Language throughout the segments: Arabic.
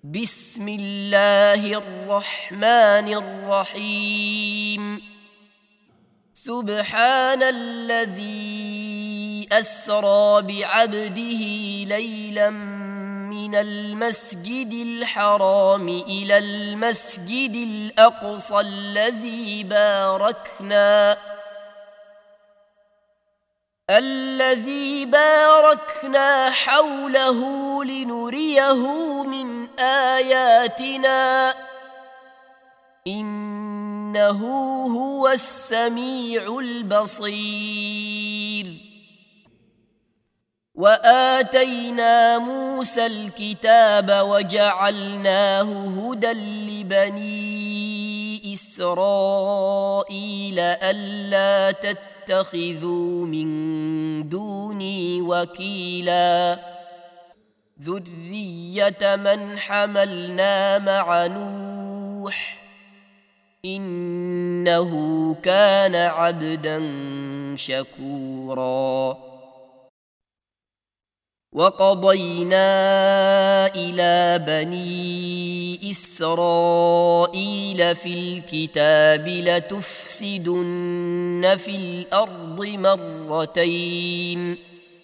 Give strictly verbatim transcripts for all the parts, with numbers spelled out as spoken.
بسم الله الرحمن الرحيم سبحان الذي أسرى بعبده ليلا من المسجد الحرام إلى المسجد الأقصى الذي باركنا الذي باركنا حوله لنريه من آياتنا إنه هو السميع البصير. وآتينا موسى الكتاب وجعلناه هدى لبني إسرائيل ألا تتخذوا من دوني وكيلا ذرية من حملنا مع نوح إنه كان عبدا شكورا. وقضينا إلى بني إسرائيل في الكتاب لتفسدن في الأرض مرتين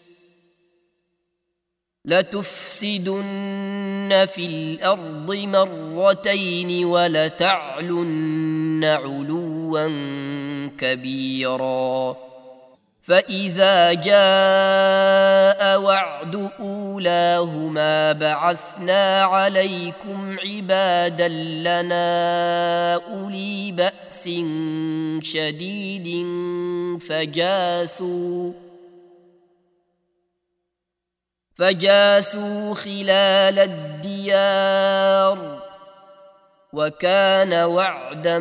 لتفسدن في الأرض مرتين ولتعلن علوا كبيرا. فإذا جاء وعد أولاهما بعثنا عليكم عبادا لنا أولي بأس شديد فجاسوا فجاسوا خلال الديار وكان وعدا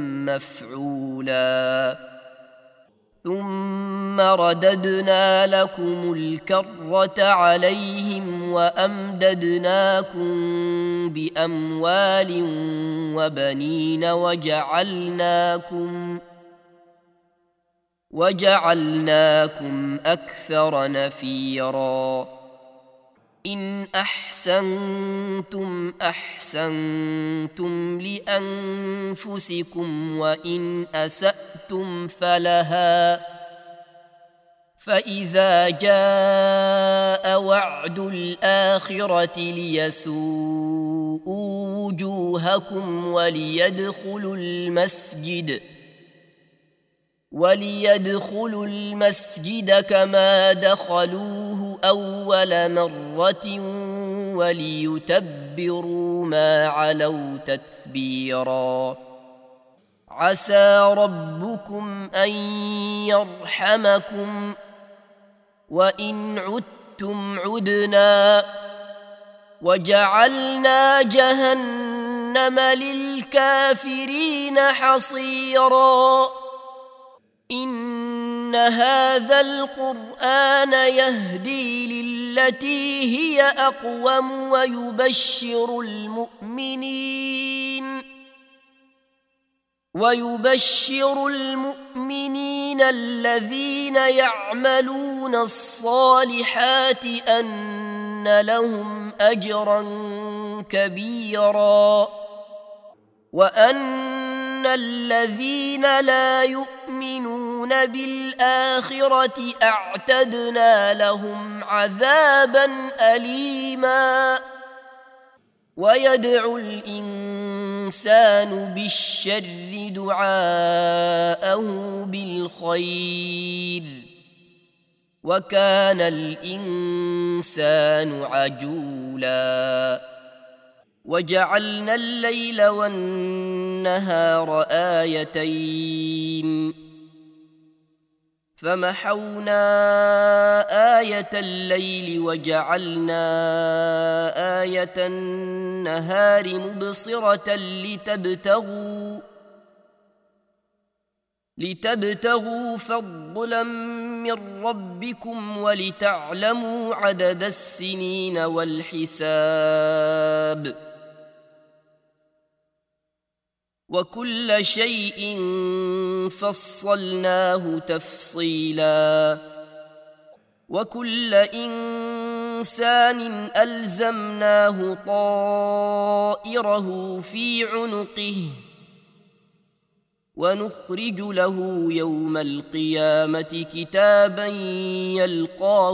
مفعولا. ثم رددنا لكم الكرة عليهم وأمددناكم بأموال وبنين وجعلناكم وجعلناكم أكثر نفيرا. إن أحسنتم أحسنتم لأنفسكم وإن أسأتم فلها. فإذا جاء وعد الآخرة ليسوءوا وجوهكم وليدخلوا المسجد وليدخلوا المسجد كما دخلوه أول مرة وليتبروا ما علوا تتبيرا. عسى ربكم أن يرحمكم وإن عدتم عدنا وجعلنا جهنم للكافرين حصيرا. إن هذا القرآن يهدي للتي هي أقوم ويبشر المؤمنين ويبشر المؤمنين الذين يعملون الصالحات أن لهم أجرا كبيرا وأن الذين لا يؤمنون بالآخرة أعتدنا لهم عذابا أليما. ويدعو الإنسان بالشر دعاءه بالخير وكان الإنسان عجولا. وجعلنا الليل والنهار آيتين فمحونا آية الليل وجعلنا آية النهار مبصرة لتبتغوا لتبتغوا فضلا من ربكم ولتعلموا عدد السنين والحساب وكل شيء فصلناه تفصيلا وكل إنسان إنسان ألزمناه طائره في عنقه ونخرج له يوم القيامة كتابا يلقاه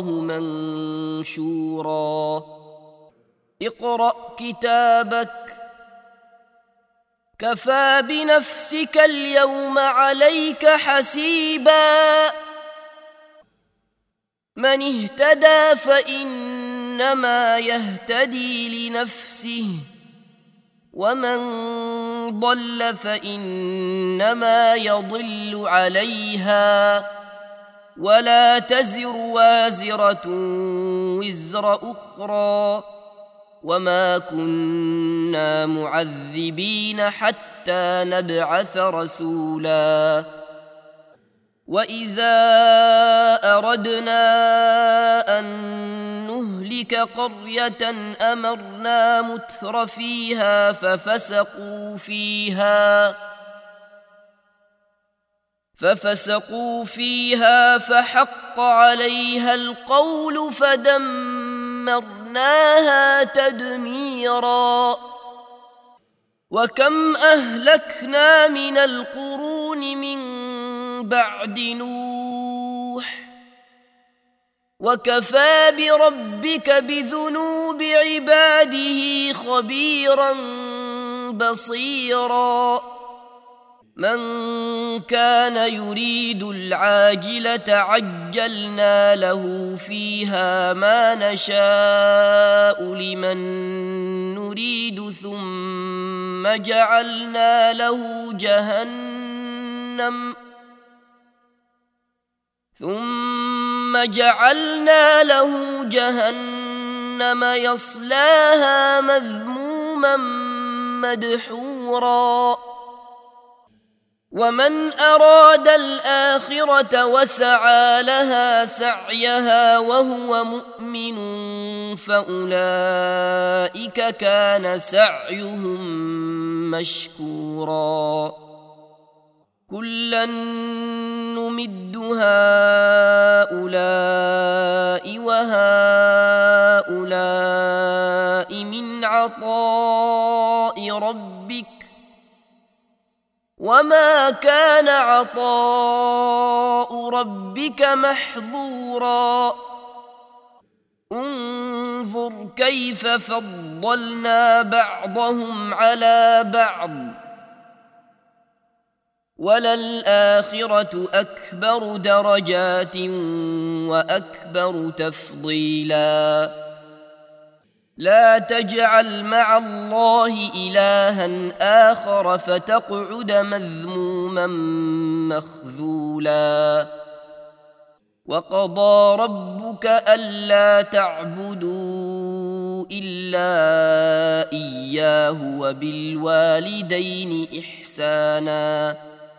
منشورا اقرأ كتابك كفى بنفسك اليوم عليك حسيبا من اهتدى فإنما يهتدي لنفسه ومن ضل فإنما يضل عليها ولا تزر وازرة وزر أخرى وما كنا معذبين حتى نبعث رسولا وإذا أردنا أن نهلك قرية أمرنا متر فيها ففسقوا فيها ففسقوا فيها فحق عليها القول فدمرناها تدميرا وكم أهلكنا من القرون من بعد نوح وكفى بربك بذنوب عباده خبيرا بصيرا من كان يريد العاجلة عجلنا له فيها ما نشاء لمن نريد ثم جعلنا له جهنم ثم جعلنا له جهنم يصلاها مذموما مدحورا ومن أراد الآخرة وسعى لها سعيها وهو مؤمن فأولئك كان سعيهم مشكورا كلا نمد هؤلاء وهؤلاء من عطاء ربك وما كان عطاء ربك محظورا انظر كيف فضلنا بعضهم على بعض وللآخرة أكبر درجات وأكبر تفضيلا لا تجعل مع الله إلها آخر فتقعد مذموما مخذولا وقضى ربك ألا تعبدوا إلا إياه وبالوالدين إحسانا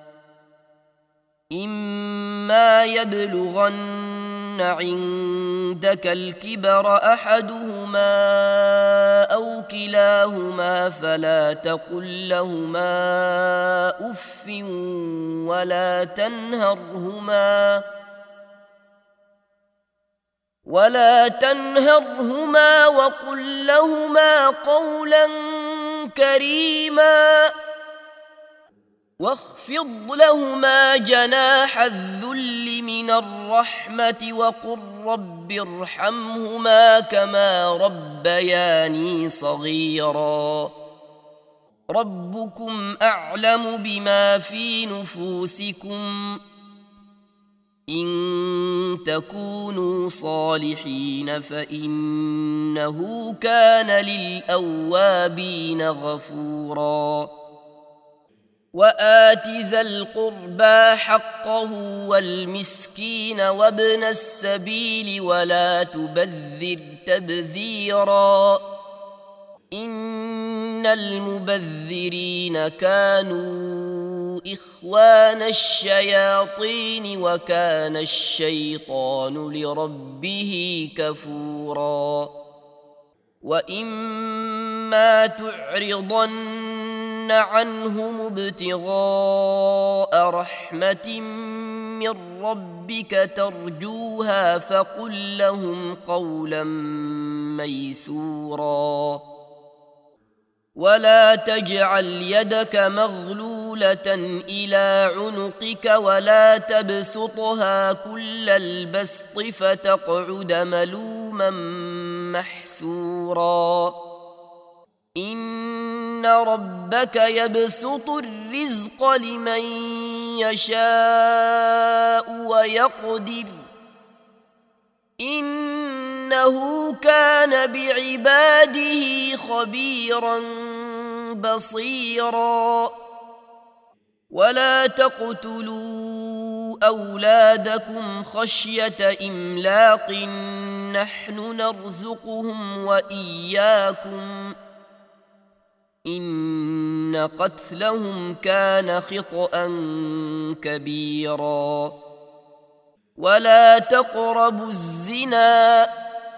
إما يبلغن عندك الكبر أحدهما أو كلاهما فلا تقل لهما أف ولا تنهرهما ولا تنهرهما وقل لهما قولا كريما واخفض لهما جناح الذل من الرحمة وقل رب ارحمهما كما ربياني صغيرا ربكم أعلم بما في نفوسكم إن تكونوا صالحين فإنه كان للأوابين غفورا وآت ذا القربى حقه والمسكين وابن السبيل ولا تبذر تبذيرا إن المبذرين كانوا إخوان الشياطين وكان الشيطان لربه كفورا وإما تعرضن عنهم ابتغاء رحمة من ربك ترجوها فقل لهم قولا ميسورا ولا تجعل يدك مغلولة إلى عنقك ولا تبسطها كل البسط فتقعد ملوما محسورا إن ربك يبسط الرزق لمن يشاء ويقدر إنه كان بعباده خبيرا بصيرا ولا تقتلوا أولادكم خشية إملاق نحن نرزقهم وإياكم إن قتلهم كان خطأ كبيرا ولا تقربوا الزنا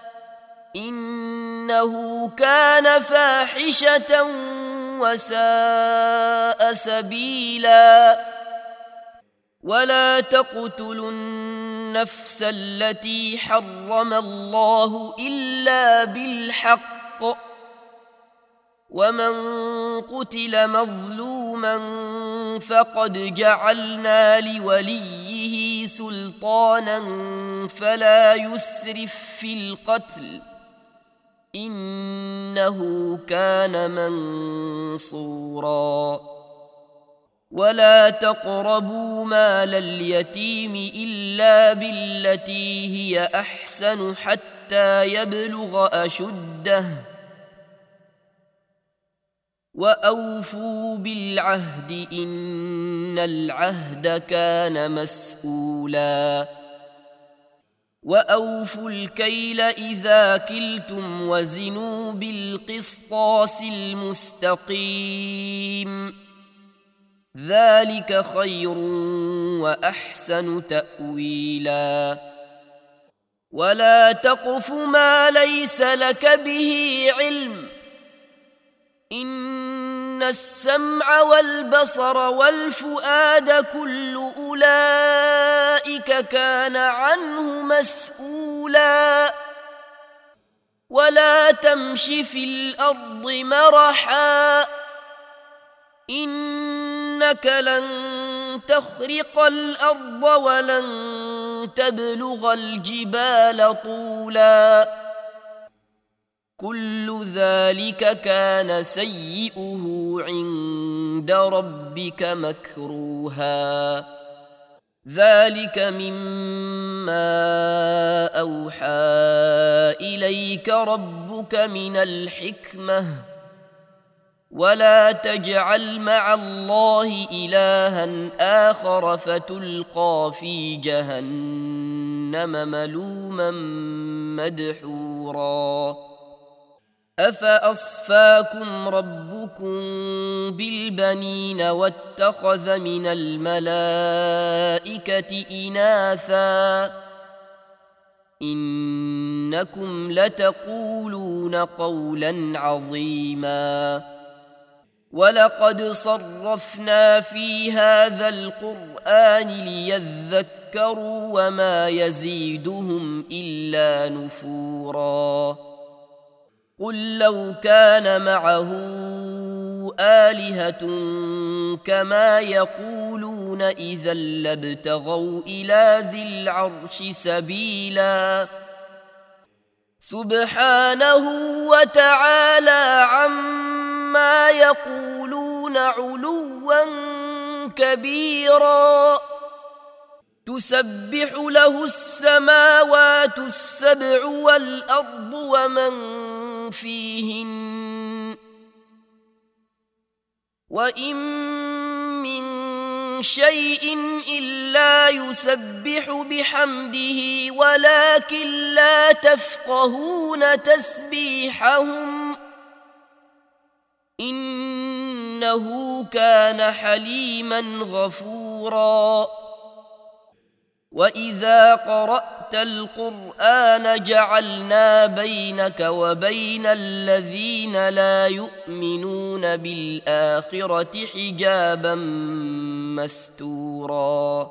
إنه كان فاحشة وساء سبيلا ولا تقتلوا النفس التي حرم الله إلا بالحق ومن قتل مظلوما فقد جعلنا لوليه سلطانا فلا يسرف في القتل إنه كان منصورا ولا تقربوا مال اليتيم إلا بالتي هي أحسن حتى يبلغ أشده وأوفوا بالعهد إن العهد كان مسؤولا وأوفوا الكيل إذا كلتم وزنوا بالقسطاس المستقيم ذلك خير وأحسن تأويلا ولا تقف ما ليس لك به علم إن السمع والبصر والفؤاد كل أولئك كان عنه مسؤولا ولا تمش في الأرض مرحا إنك لن تخرق الأرض ولن تبلغ الجبال طولا كل ذلك كان سيئه عند ربك مكروها ذلك مما أوحى إليك ربك من الحكمة ولا تجعل مع الله إلها آخر فتلقى في جهنم ملوما مدحورا أفأصفاكم ربكم بالبنين واتخذ من الملائكة إناثا إنكم لتقولون قولا عظيما ولقد صرفنا في هذا القرآن ليذكروا وما يزيدهم إلا نفورا قل لو كان معه آلهة كما يقولون إذا لابتغوا إلى ذي العرش سبيلا سبحانه وتعالى عما يقولون علوا كبيرا تسبح له السماوات السبع والأرض ومن فيهن وإن من شيء إلا يسبح بحمده ولكن لا تفقهون تسبيحهم إنه كان حليما غفورا وإذا قرأت القرآن جعلنا بينك وبين الذين لا يؤمنون بالآخرة حجابا مستورا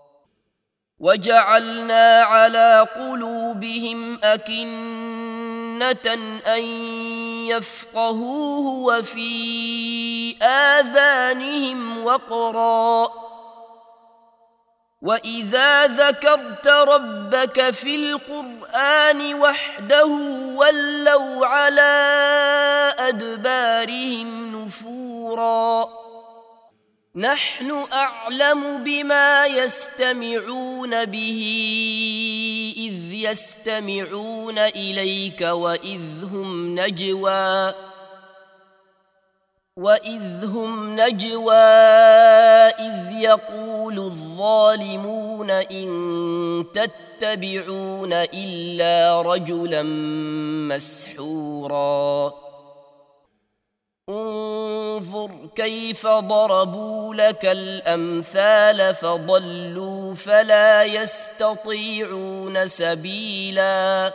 وجعلنا على قلوبهم أكنة أن يفقهوه وفي آذانهم وقرا وإذا ذكرت ربك في القرآن وحده ولوا على أدبارهم نفورا نحن أعلم بما يستمعون به إذ يستمعون إليك وإذ هم نجوى وإذ هم نجوى إذ يقول الظالمون إن تتبعون إلا رجلا مسحورا انظر كيف ضربوا لك الأمثال فضلوا فلا يستطيعون سبيلا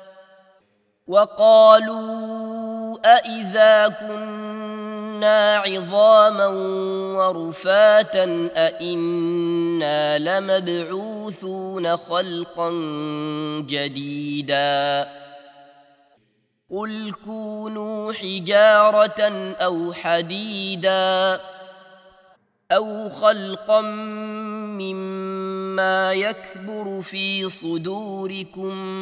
وقالوا أإذا كنا عظاما ورفاتا أإنا لمبعوثون خلقا جديدا قل كونوا حجارة أو حديدا أو خلقا مما يكبر في صدوركم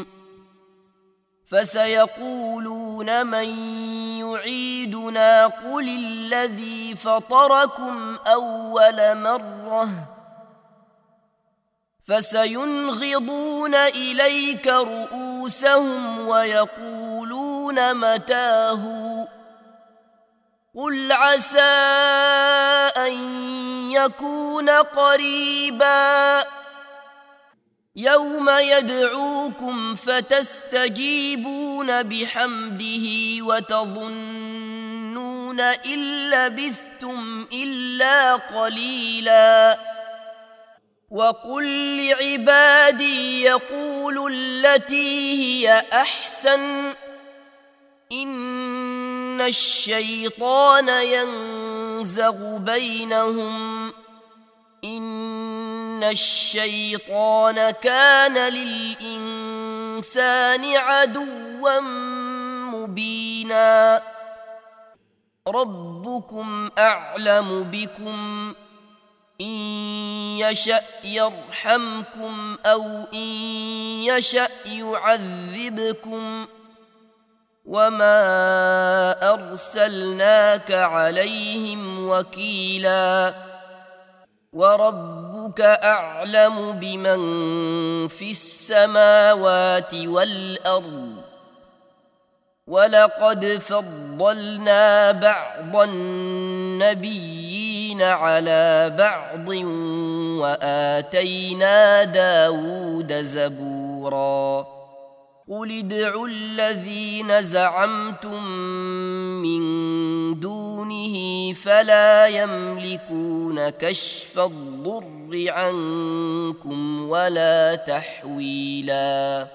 فسيقولون من يعيدنا قل الذي فطركم أول مرة فسينغضون إليك رؤوسهم ويقولون متاه قل عسى أن يكون قريبا يوم يدعوكم فتستجيبون بحمده وتظنون إن لبثتم إلا قليلا وقل لعبادي يقولوا التي هي أحسن إن الشيطان ينزغ بينهم إن الشيطان كان للإنسان عدوا مبينا ربكم أعلم بكم إن يشأ يرحمكم أو إن يشأ يعذبكم وما أرسلناك عليهم وكيلا وربك أعلم بمن في السماوات والأرض ولقد فضلنا بعض النبيين على بعض وآتينا داود زبورا قل ادعوا الذين زعمتم من دونه فلا يملكون كشف الضر عنكم ولا تحويلا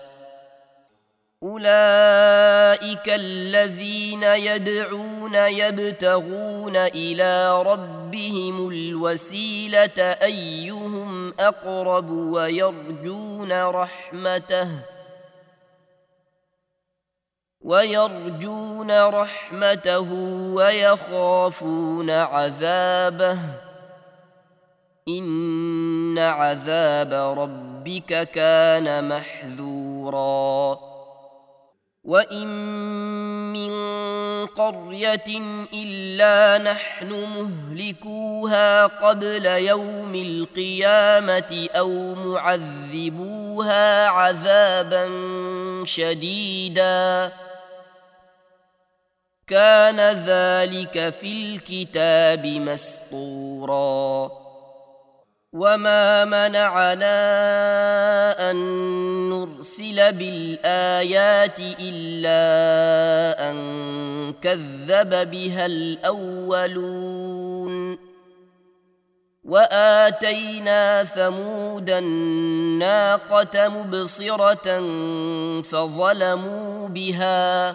أولئك الذين يدعون يبتغون إلى ربهم الوسيلة أيهم أقرب ويرجون رحمته ويرجون رحمته ويخافون عذابه إن عذاب ربك كان محذورا وإن من قرية إلا نحن مهلكوها قبل يوم القيامة أو معذبوها عذابا شديدا كان ذلك في الكتاب مسطورا وما منعنا أن نرسل بالآيات إلا أن كذب بها الأولون وآتينا ثمود الناقة مبصرة فظلموا بها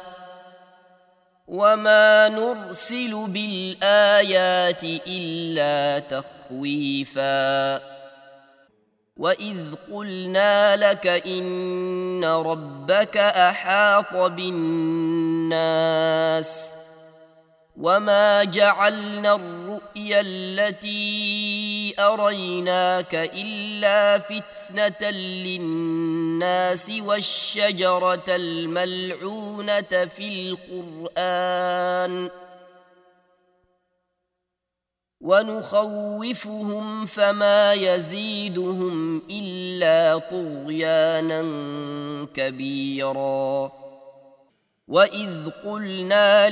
وما نرسل بالآيات إلا تخويفا وإذ قلنا لك إن ربك أحاط بالناس وما جعلنا الرؤيا التي أريناك إلا فتنة للناس والشجرة الملعونة في القرآن ونخوفهم فما يزيدهم إلا طغيانا كبيرا وإذ قلنا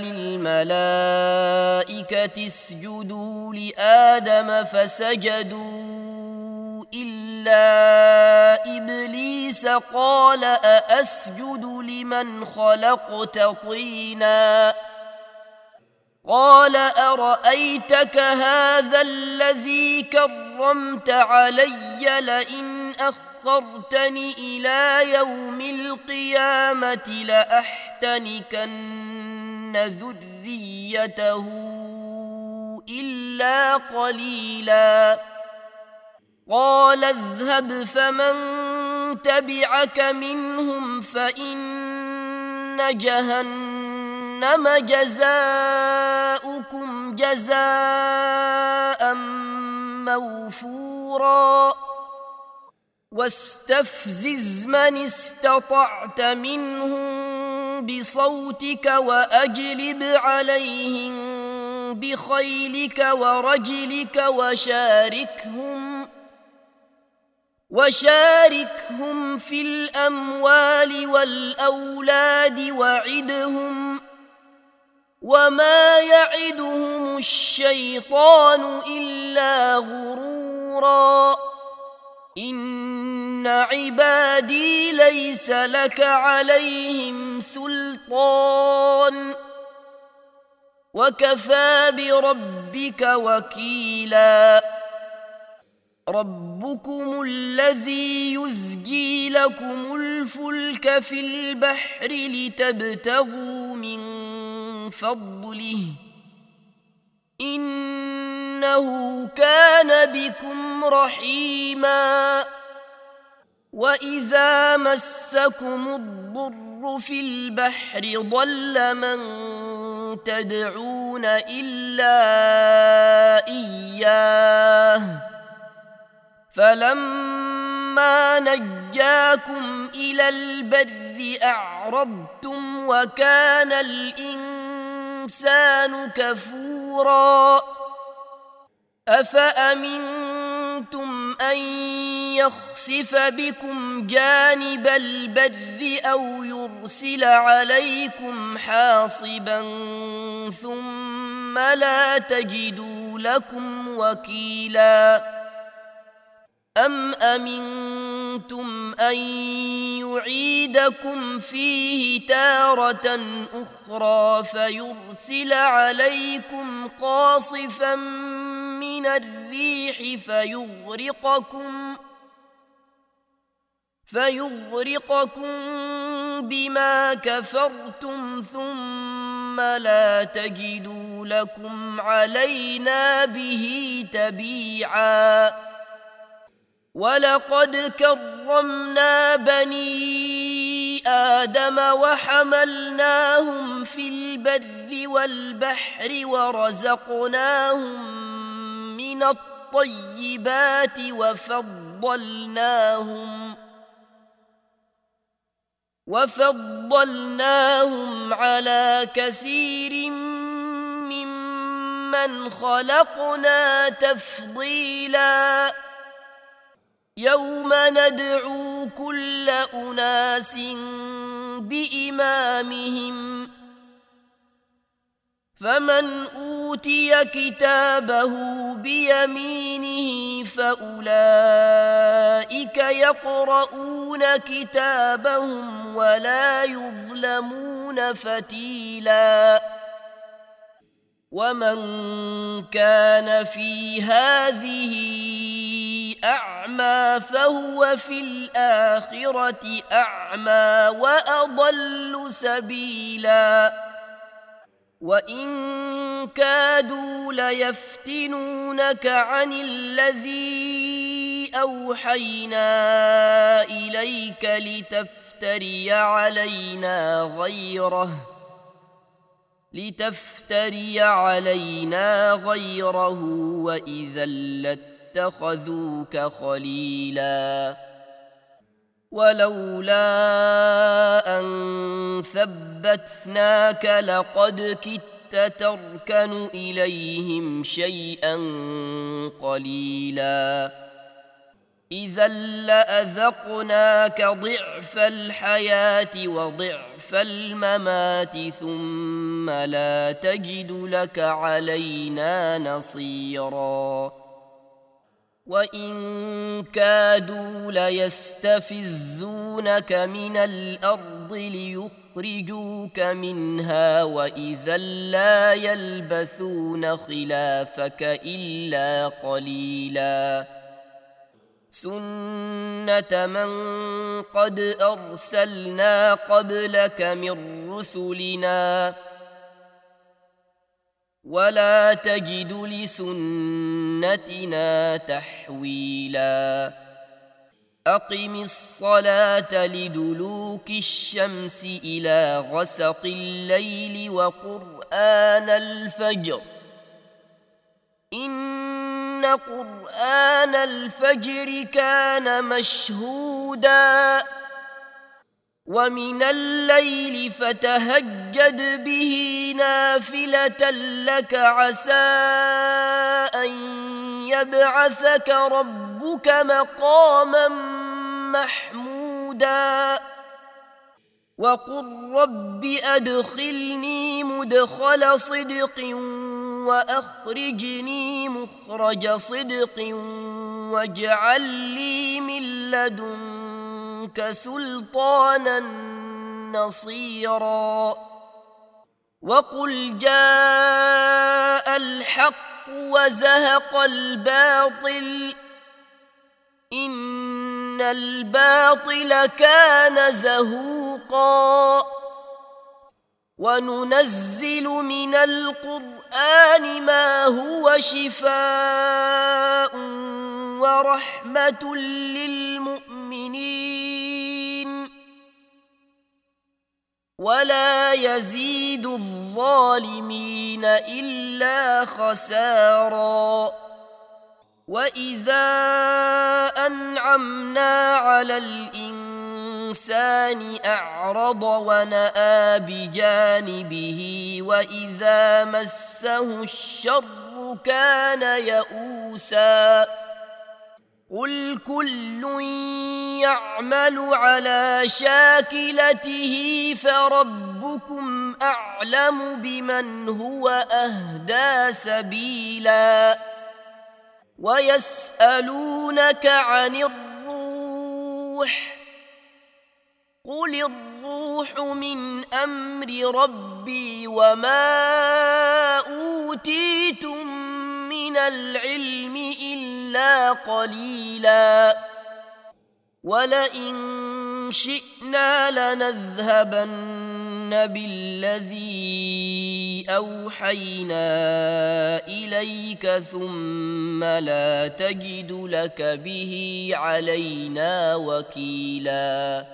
للملائكة اسجدوا لآدم فسجدوا إلا إبليس قال أأسجد لمن خلقت طينا قال أرأيتك هذا الذي كرمت علي لئن أخرتني إلى يوم القيامة لأحتنكن ذريته إلا قليلا قال اذهب فمن تبعك منهم فإن جهنم جزاؤكم جزاء موفورا واستفزز من استطعت منهم بصوتك وأجلب عليهم بخيلك ورجلك وشاركهم وشاركهم في الأموال والأولاد وعدهم وما يعدهم الشيطان إلا غرورا إن عبادي ليس لك عليهم سلطان وكفى بربك وكيلا ربكم الذي يزجي لكم الفلك في البحر لتبتغوا من فضله إنه كان بكم رحيما وإذا مسكم الضر في البحر ضل من تدعون إلا إياه فلما نجاكم إلى البر أعرضتم وكان الإنسان كفورا أفأمنتم أن يخسف بكم جانب البر أو يرسل عليكم حاصبا ثم لا تجدوا لكم وكيلا أم أمنتم أن يعيدكم فيه تارة أخرى فيرسل عليكم قاصفا من الريح فيغرقكم فيغرقكم بما كفرتم ثم لا تجدوا لكم علينا به تبيعا ولقد كرمنا بني آدم وحملناهم في البر والبحر ورزقناهم من الطيبات وفضلناهم وفضلناهم على كثير ممن خلقنا تفضيلا يوم ندعو كل أناس بإمامهم فمن أوتي كتابه بيمينه فأولئك يقرؤون كتابهم ولا يظلمون فتيلا ومن كان في هذه أعمى فهو في الآخرة أعمى وأضل سبيلا وإن كادوا ليفتنونك عن الذي أوحينا إليك لتفتري علينا غيره لتفتري علينا غيره وإذا لاتخذوك خليلا ولولا أن ثبتناك لقد كدت تركن إليهم شيئا قليلا إذا لأذقناك ضعف الحياة وضعف الممات ثم لا تجد لك علينا نصيرا وإن كادوا ليستفزونك من الأرض ليخرجوك منها وإذا لا يلبثون خلافك إلا قليلا سنة من قد أرسلنا قبلك من رسلنا ولا تجد لسنتنا تحويلا أقم الصلاة لدلوك الشمس إلى غسق الليل وقرآن الفجر إن قرآن الفجر كان مشهودا ومن الليل فتهجد به نافلة لك عسى أن يبعثك ربك مقاما محمودا وقل رب أدخلني مدخل صدق وأخرجني مخرج صدق واجعل لي من لدنك سلطانا نصيرا وقل جاء الحق وزهق الباطل إن الباطل كان زهوقا وننزل من القرآن ما هو شفاء ورحمة للمؤمنين ولا يزيد الظالمين إلا خسارا وإذا أنعمنا على الإنسان أعرض ونأى بجانبه وإذا مسه الشر كان يئوسا قل كل يعمل على شاكلته فربكم أعلم بمن هو أهدى سبيلا ويسألونك عن الروح قل الروح من أمر ربي وما أوتيتم من العلم إلا قليلا ولئن شئنا لنذهبن بالذي أوحينا إليك ثم لا تجد لك به علينا وكيلا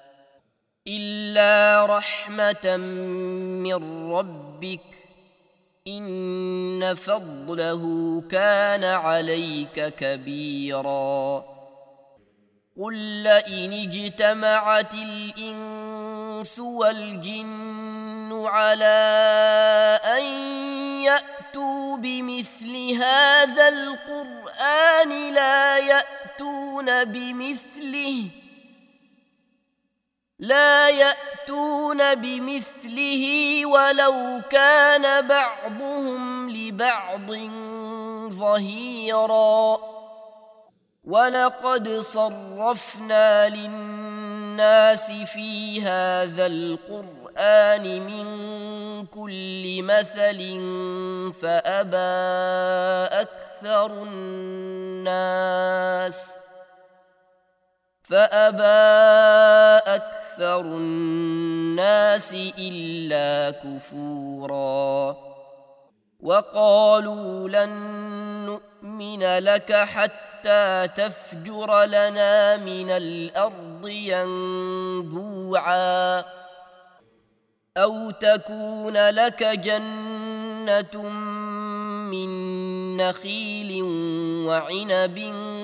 إلا رحمة من ربك إن فضله كان عليك كبيرا قل لئن اجتمعت الإنس والجن على أن يأتوا بمثل هذا القرآن لا يأتون بمثله لا يأتون بمثله ولو كان بعضهم لبعض ظهيرا ولقد صرفنا للناس في هذا القرآن من كل مثل فأبى أكثر الناس فأبى أكثر الناس إلا كفورا وقالوا لن نؤمن لك حتى حتى تفجر لنا من الأرض ينبوعا أو تكون لك جنة من نخيل وعنب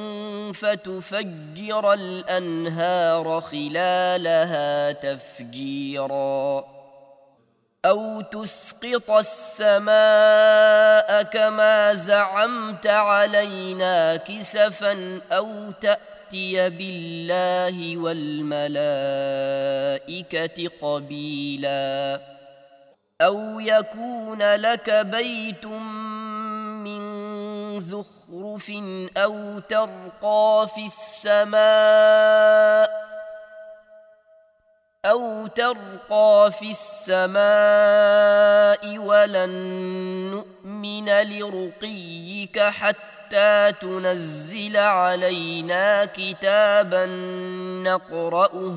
فتفجر الأنهار خلالها تفجيرا أو تسقط السماء كما زعمت علينا كسفا أو تأتي بالله والملائكة قبيلا أو يكون لك بيت من زخرف أو ترقى في السماء أو ترقى في السماء ولن نؤمن لرقيك حتى تنزل علينا كتابا نقرأه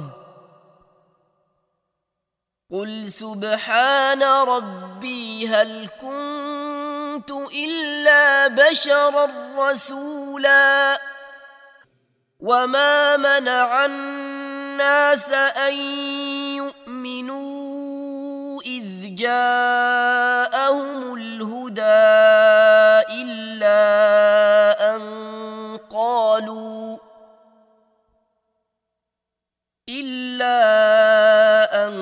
قل سبحان ربي هل كنت إلا بشرا رسولا وما منع الناس أن يؤمنوا إذ جاءهم الهدى إلا أن قالوا إلا أن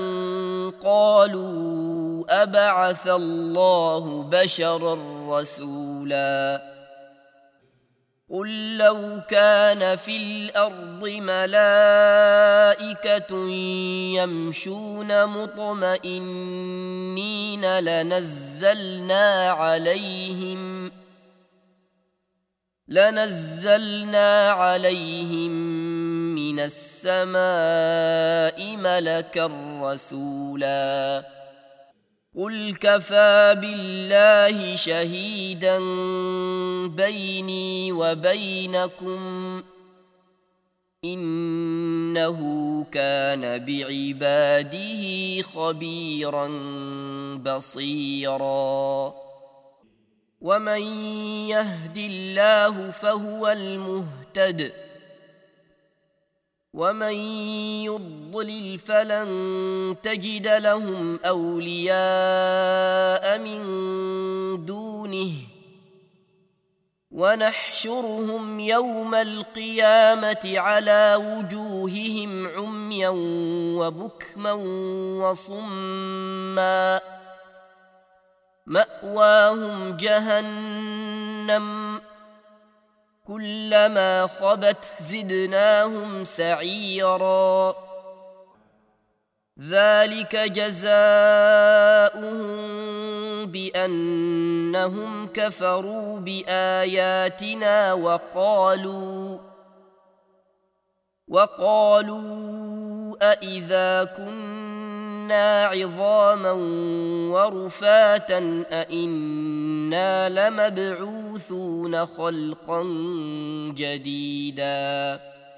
قالوا أبعث الله بشرا رسولا قل لو كان في الأرض ملائكة يمشون مطمئنين لنزلنا عليهم لنزلنا عليهم من السماء ملكا رسولا قل كفى بالله شهيدا بيني وبينكم إنه كان بعباده خبيرا بصيرا ومن يهد الله فهو المهتد ومن يضلل فلن تجد لهم أولياء من دونه ونحشرهم يوم القيامة على وجوههم عميا وبكما وصما مأواهم جهنم كلما خبت زدناهم سعيرا ذلك جزاؤهم بأنهم كفروا بآياتنا وقالوا وقالوا أإذا كنا عظاما ورفاتا أإنا لمبعوثون خلقا جديدا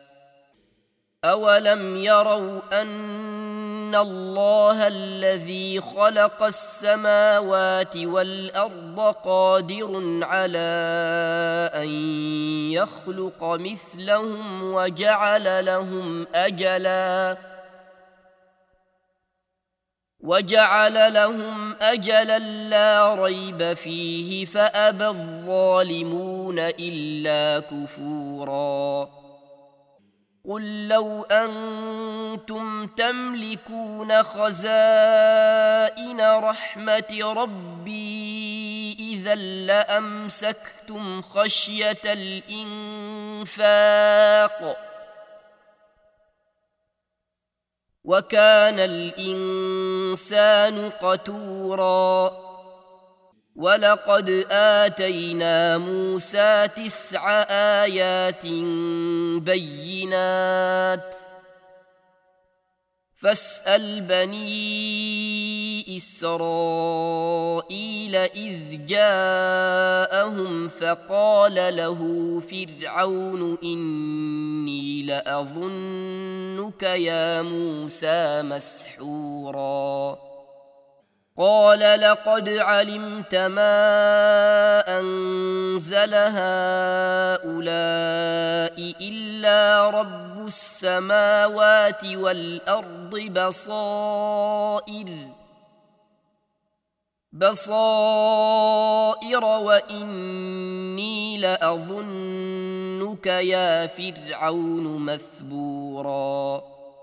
أولم يروا أن الله الذي خلق السماوات والأرض قادر على أن يخلق مثلهم وجعل لهم أجلا وجعل لهم أجلا لا ريب فيه فأبى الظالمون إلا كفورا قل لو أنتم تملكون خزائن رحمة ربي إذا لأمسكتم خشية الإنفاق وكان الإنسان قتورا ولقد آتينا موسى تسع آيات بينات فاسأل بني إسرائيل إذ جاءهم فقال له فرعون إني لأظنك يا موسى مسحورا قال لقد علمت ما أنزل هؤلاء إلا رب السماوات والأرض بصائر بصائر وإني لأظنك يا فرعون مثبورا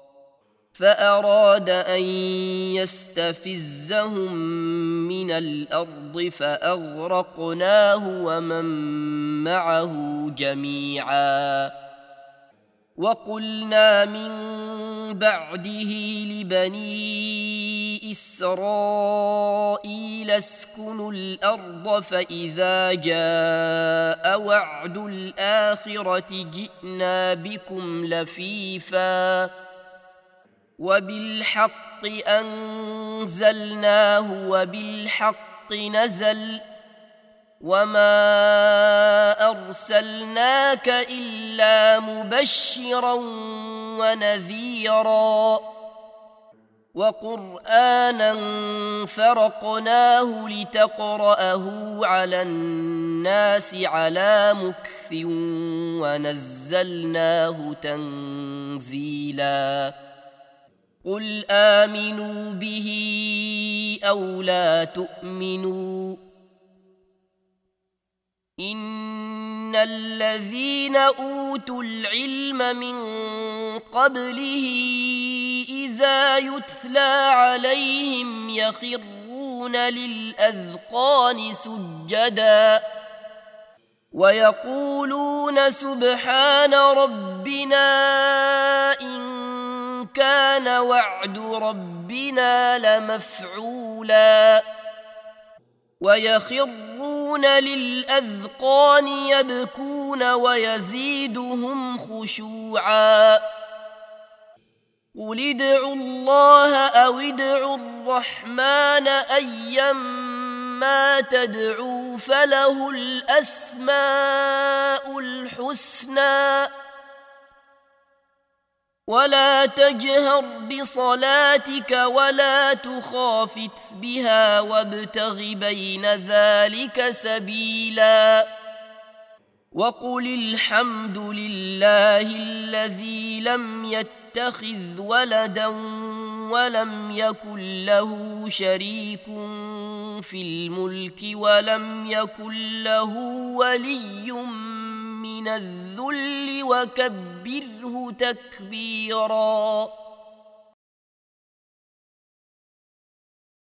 فأراد أن يستفزهم من الأرض فأغرقناه ومن معه جميعا وقلنا من بعده لبني إسرائيل اسكنوا الأرض فإذا جاء وعد الآخرة جئنا بكم لفيفا وبالحق أنزلناه وبالحق نزل وما أرسلناك إلا مبشرا ونذيرا وقرآنا فرقناه لتقرأه على الناس على مكث ونزلناه تنزيلا قل آمنوا به أو لا تؤمنوا إن الذين أوتوا العلم من قبله إذا يتلى عليهم يخرون للأذقان سجدا ويقولون سبحان ربنا إن كان وعد ربنا لمفعولا ويخرون للأذقان يبكون ويزيدهم خشوعا قل ادعوا الله أو ادعوا الرحمن أيما تدعوا فله الأسماء الحسنى ولا تجهر بصلاتك ولا تخافت بها وابتغ بين ذلك سبيلا وقل الحمد لله الذي لم يتخذ ولدا ولم يكن له شريك في الملك ولم يكن له ولي من الذل وكبره تكبيرا.